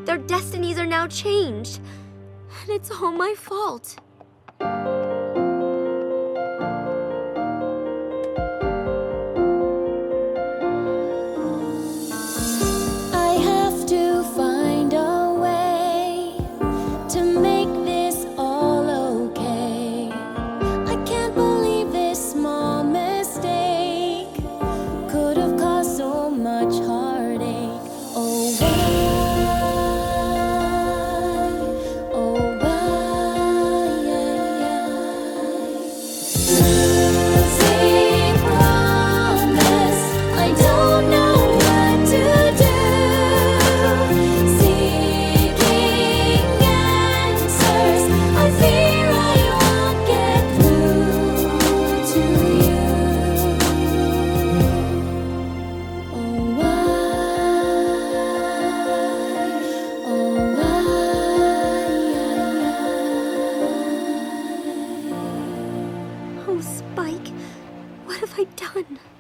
Their destinies are now changed. And it's all my fault. I have to find a way to make this all okay. I can't believe this small mistake could have caused so much heartache. Oh, why? Oh, why? Losing promise, I don't know what to do. Seeking answers, I fear I won't get through to you. Oh, why? Oh, why? Oh, Spike, what have I done?